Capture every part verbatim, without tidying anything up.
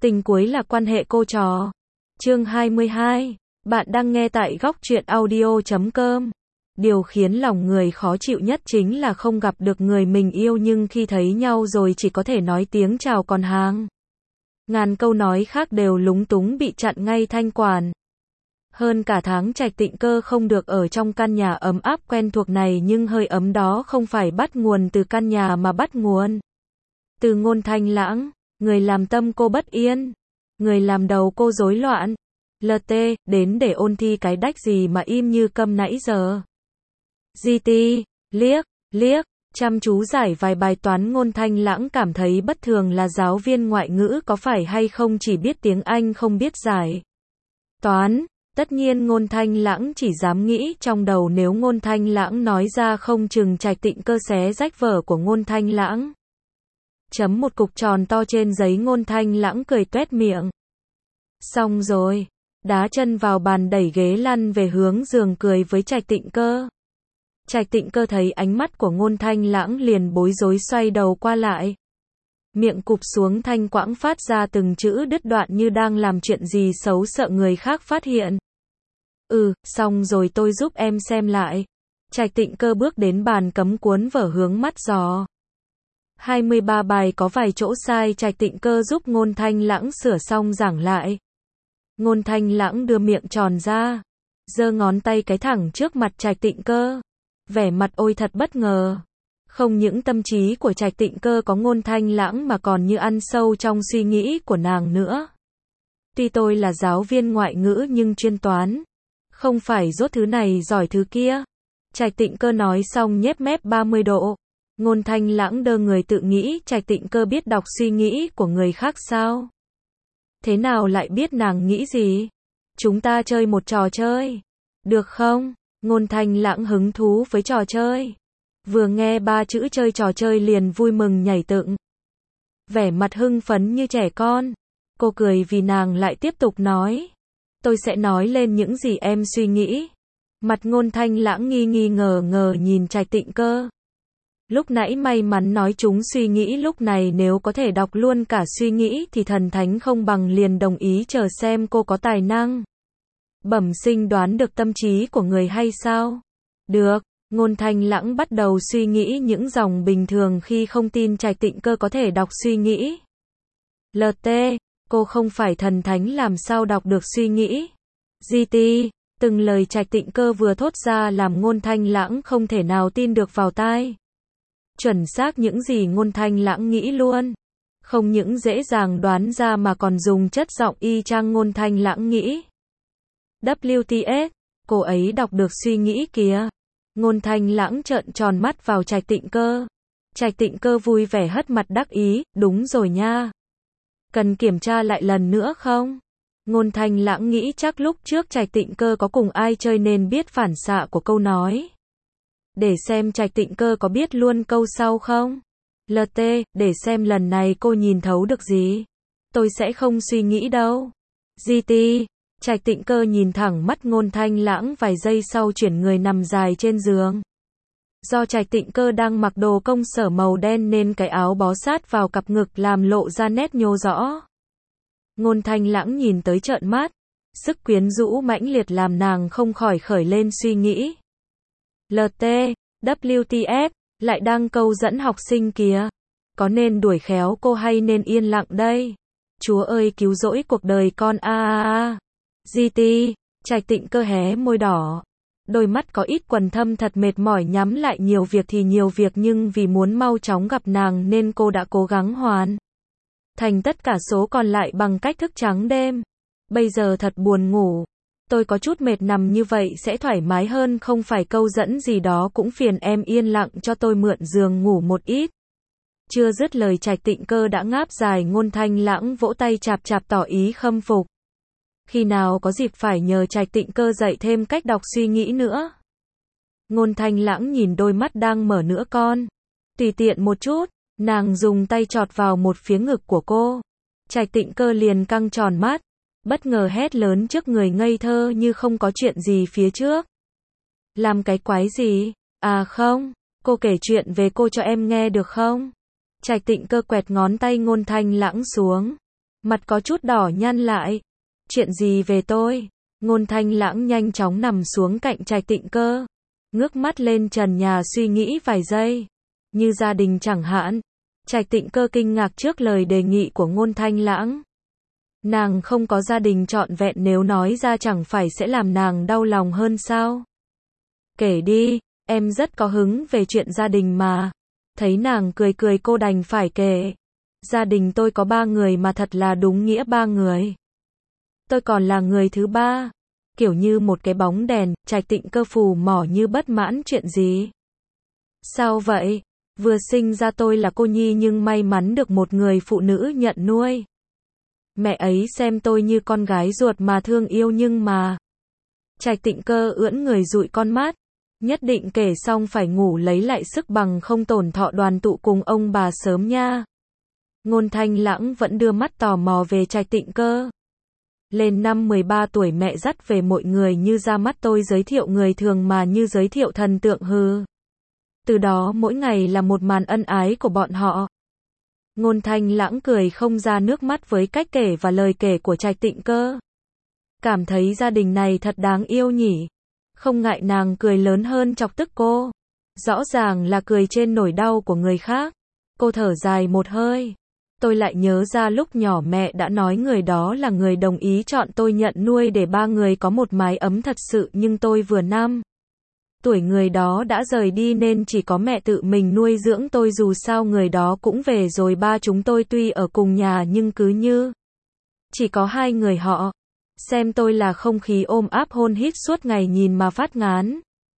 Tình cuối là quan hệ cô trò. Chương hai mươi hai. Bạn đang nghe tại góc truyện audio chấm com. Điều khiến lòng người khó chịu nhất chính là không gặp được người mình yêu nhưng khi thấy nhau rồi chỉ có thể nói tiếng chào còn hàng. Ngàn câu nói khác đều lúng túng bị chặn ngay thanh quản. Hơn cả tháng Trạch Tịnh Cơ không được ở trong căn nhà ấm áp quen thuộc này nhưng hơi ấm đó không phải bắt nguồn từ căn nhà mà bắt nguồn từ Ngôn Thanh Lãng, người làm tâm cô bất yên, người làm đầu cô rối loạn. lờ tê, đến để ôn thi cái đách gì mà im như câm nãy giờ. giê tê, liếc, liếc, chăm chú giải vài bài toán. Ngôn Thanh Lãng cảm thấy bất thường là giáo viên ngoại ngữ có phải hay không chỉ biết tiếng Anh không biết giải toán. Tất nhiên Ngôn Thanh Lãng chỉ dám nghĩ trong đầu, nếu Ngôn Thanh Lãng nói ra không chừng Trạch Tịnh Cơ xé rách vở của Ngôn Thanh Lãng. Chấm một cục tròn to trên giấy. Ngôn Thanh Lãng cười toét miệng. Xong rồi. Đá chân vào bàn đẩy ghế lăn về hướng giường cười với Trạch Tịnh Cơ. Trạch Tịnh Cơ thấy ánh mắt của Ngôn Thanh Lãng liền bối rối xoay đầu qua lại. Miệng cụp xuống thanh quãng phát ra từng chữ đứt đoạn như đang làm chuyện gì xấu sợ người khác phát hiện. Ừ, xong rồi tôi giúp em xem lại. Trạch Tịnh Cơ bước đến bàn cấm cuốn vở hướng mắt dò. hai mươi ba bài có vài chỗ sai. Trạch Tịnh Cơ giúp Ngôn Thanh Lãng sửa xong giảng lại. Ngôn Thanh Lãng đưa miệng tròn ra, giơ ngón tay cái thẳng trước mặt Trạch Tịnh Cơ. Vẻ mặt ôi thật bất ngờ. Không những tâm trí của Trạch Tịnh Cơ có Ngôn Thanh Lãng mà còn như ăn sâu trong suy nghĩ của nàng nữa. Tuy tôi là giáo viên ngoại ngữ nhưng chuyên toán, không phải dốt thứ này giỏi thứ kia. Trạch Tịnh Cơ nói xong nhếch mép ba mươi độ. Ngôn Thanh Lãng đơ người tự nghĩ Trạch Tịnh Cơ biết đọc suy nghĩ của người khác sao? Thế nào lại biết nàng nghĩ gì? Chúng ta chơi một trò chơi, được không? Ngôn Thanh Lãng hứng thú với trò chơi. Vừa nghe ba chữ chơi trò chơi liền vui mừng nhảy dựng. Vẻ mặt hưng phấn như trẻ con. Cô cười vì nàng lại tiếp tục nói. Tôi sẽ nói lên những gì em suy nghĩ. Mặt Ngôn Thanh Lãng nghi nghi ngờ ngờ nhìn Trạch Tịnh Cơ. Lúc nãy may mắn nói chúng suy nghĩ, lúc này nếu có thể đọc luôn cả suy nghĩ thì thần thánh không bằng, liền đồng ý chờ xem cô có tài năng bẩm sinh đoán được tâm trí của người hay sao. Được. Ngôn Thanh Lãng bắt đầu suy nghĩ những dòng bình thường khi không tin Trạch Tịnh Cơ có thể đọc suy nghĩ. lờ tê, cô không phải thần thánh làm sao đọc được suy nghĩ. giê tê, từng lời Trạch Tịnh Cơ vừa thốt ra làm Ngôn Thanh Lãng không thể nào tin được vào tai. Chuẩn xác những gì Ngôn Thanh Lãng nghĩ luôn. Không những dễ dàng đoán ra mà còn dùng chất giọng y chang Ngôn Thanh Lãng nghĩ. vê kép tê ét, cô ấy đọc được suy nghĩ kìa. Ngôn Thanh Lãng trợn tròn mắt vào Trạch Tịnh Cơ. Trạch Tịnh Cơ vui vẻ hất mặt đắc ý, đúng rồi nha. Cần kiểm tra lại lần nữa không? Ngôn Thanh Lãng nghĩ chắc lúc trước Trạch Tịnh Cơ có cùng ai chơi nên biết phản xạ của câu nói. Để xem Trạch Tịnh Cơ có biết luôn câu sau không? lờ tê, để xem lần này cô nhìn thấu được gì. Tôi sẽ không suy nghĩ đâu. giê tê, Trạch Tịnh Cơ nhìn thẳng mắt Ngôn Thanh Lãng vài giây sau chuyển người nằm dài trên giường. Do Trạch Tịnh Cơ đang mặc đồ công sở màu đen nên cái áo bó sát vào cặp ngực làm lộ ra nét nhô rõ. Ngôn Thanh Lãng nhìn tới trợn mắt. Sức quyến rũ mãnh liệt làm nàng không khỏi khởi lên suy nghĩ. lờ tê, vê kép tê ét, lại đang câu dẫn học sinh kìa. Có nên đuổi khéo cô hay nên yên lặng đây? Chúa ơi cứu rỗi cuộc đời con a a a. giê tê, Trạch Tịnh Cơ hé môi đỏ. Đôi mắt có ít quầng thâm thật mệt mỏi nhắm lại, nhiều việc thì nhiều việc nhưng vì muốn mau chóng gặp nàng nên cô đã cố gắng hoàn thành tất cả số còn lại bằng cách thức trắng đêm. Bây giờ thật buồn ngủ. Tôi có chút mệt, nằm như vậy sẽ thoải mái hơn, không phải câu dẫn gì đó cũng phiền em yên lặng cho tôi mượn giường ngủ một ít. Chưa dứt lời Trạch Tịnh Cơ đã ngáp dài. Ngôn Thanh Lãng vỗ tay chạp chạp tỏ ý khâm phục. Khi nào có dịp phải nhờ Trạch Tịnh Cơ dạy thêm cách đọc suy nghĩ nữa. Ngôn Thanh Lãng nhìn đôi mắt đang mở nữa con. Tùy tiện một chút, nàng dùng tay chọt vào một phía ngực của cô. Trạch Tịnh Cơ liền căng tròn mắt, bất ngờ hét lớn trước người ngây thơ như không có chuyện gì phía trước. Làm cái quái gì? À không, cô kể chuyện về cô cho em nghe được không? Trạch Tịnh Cơ quẹt ngón tay Ngôn Thanh Lãng xuống. Mặt có chút đỏ nhăn lại. Chuyện gì về tôi? Ngôn Thanh Lãng nhanh chóng nằm xuống cạnh Trạch Tịnh Cơ. Ngước mắt lên trần nhà suy nghĩ vài giây. Như gia đình chẳng hạn. Trạch Tịnh Cơ kinh ngạc trước lời đề nghị của Ngôn Thanh Lãng. Nàng không có gia đình trọn vẹn, nếu nói ra chẳng phải sẽ làm nàng đau lòng hơn sao? Kể đi, em rất có hứng về chuyện gia đình mà. Thấy nàng cười cười cô đành phải kể. Gia đình tôi có ba người mà thật là đúng nghĩa ba người. Tôi còn là người thứ ba. Kiểu như một cái bóng đèn. Trạch Tịnh Cơ phù mỏ như bất mãn. Chuyện gì? Sao vậy? Vừa sinh ra tôi là cô nhi nhưng may mắn được một người phụ nữ nhận nuôi. Mẹ ấy xem tôi như con gái ruột mà thương yêu nhưng mà... Trạch Tịnh Cơ ưỡn người dụi con mắt. Nhất định kể xong phải ngủ lấy lại sức bằng không tổn thọ đoàn tụ cùng ông bà sớm nha. Ngôn Thanh Lãng vẫn đưa mắt tò mò về Trạch Tịnh Cơ. Lên năm mười ba tuổi mẹ dắt về mọi người như ra mắt tôi giới thiệu người thường mà như giới thiệu thần tượng hư. Từ đó mỗi ngày là một màn ân ái của bọn họ. Ngôn Thanh Lãng cười không ra nước mắt với cách kể và lời kể của Trạch Tịnh Cơ. Cảm thấy gia đình này thật đáng yêu nhỉ. Không ngại nàng cười lớn hơn chọc tức cô. Rõ ràng là cười trên nỗi đau của người khác. Cô thở dài một hơi. Tôi lại nhớ ra lúc nhỏ mẹ đã nói người đó là người đồng ý chọn tôi nhận nuôi để ba người có một mái ấm thật sự, nhưng tôi vừa năm tuổi người đó đã rời đi nên chỉ có mẹ tự mình nuôi dưỡng tôi, dù sao người đó cũng về rồi, ba chúng tôi tuy ở cùng nhà nhưng cứ như chỉ có hai người họ. Xem tôi là không khí ôm áp hôn hít suốt ngày nhìn mà phát ngán.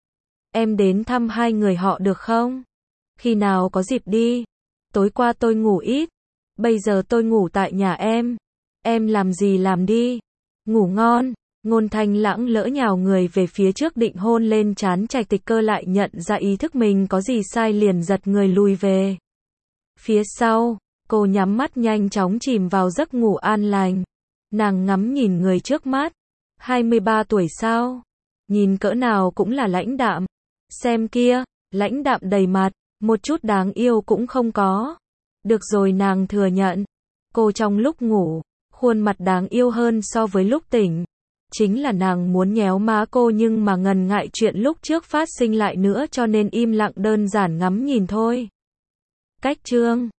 Em đến thăm hai người họ được không? Khi nào có dịp đi. Tối qua tôi ngủ ít. Bây giờ tôi ngủ tại nhà em. Em làm gì làm đi. Ngủ ngon. Ngôn Thanh Lãng lỡ nhào người về phía trước định hôn lên trán Trạch Tịnh Cơ, lại nhận ra ý thức mình có gì sai liền giật người lùi về phía sau. Cô nhắm mắt nhanh chóng chìm vào giấc ngủ an lành. Nàng ngắm nhìn người trước mắt. hai mươi ba tuổi sao? Nhìn cỡ nào cũng là lãnh đạm. Xem kia, lãnh đạm đầy mặt, một chút đáng yêu cũng không có. Được rồi, nàng thừa nhận. Cô trong lúc ngủ, khuôn mặt đáng yêu hơn so với lúc tỉnh. Chính là nàng muốn nhéo má cô nhưng mà ngần ngại chuyện lúc trước phát sinh lại nữa cho nên im lặng đơn giản ngắm nhìn thôi. Cách chương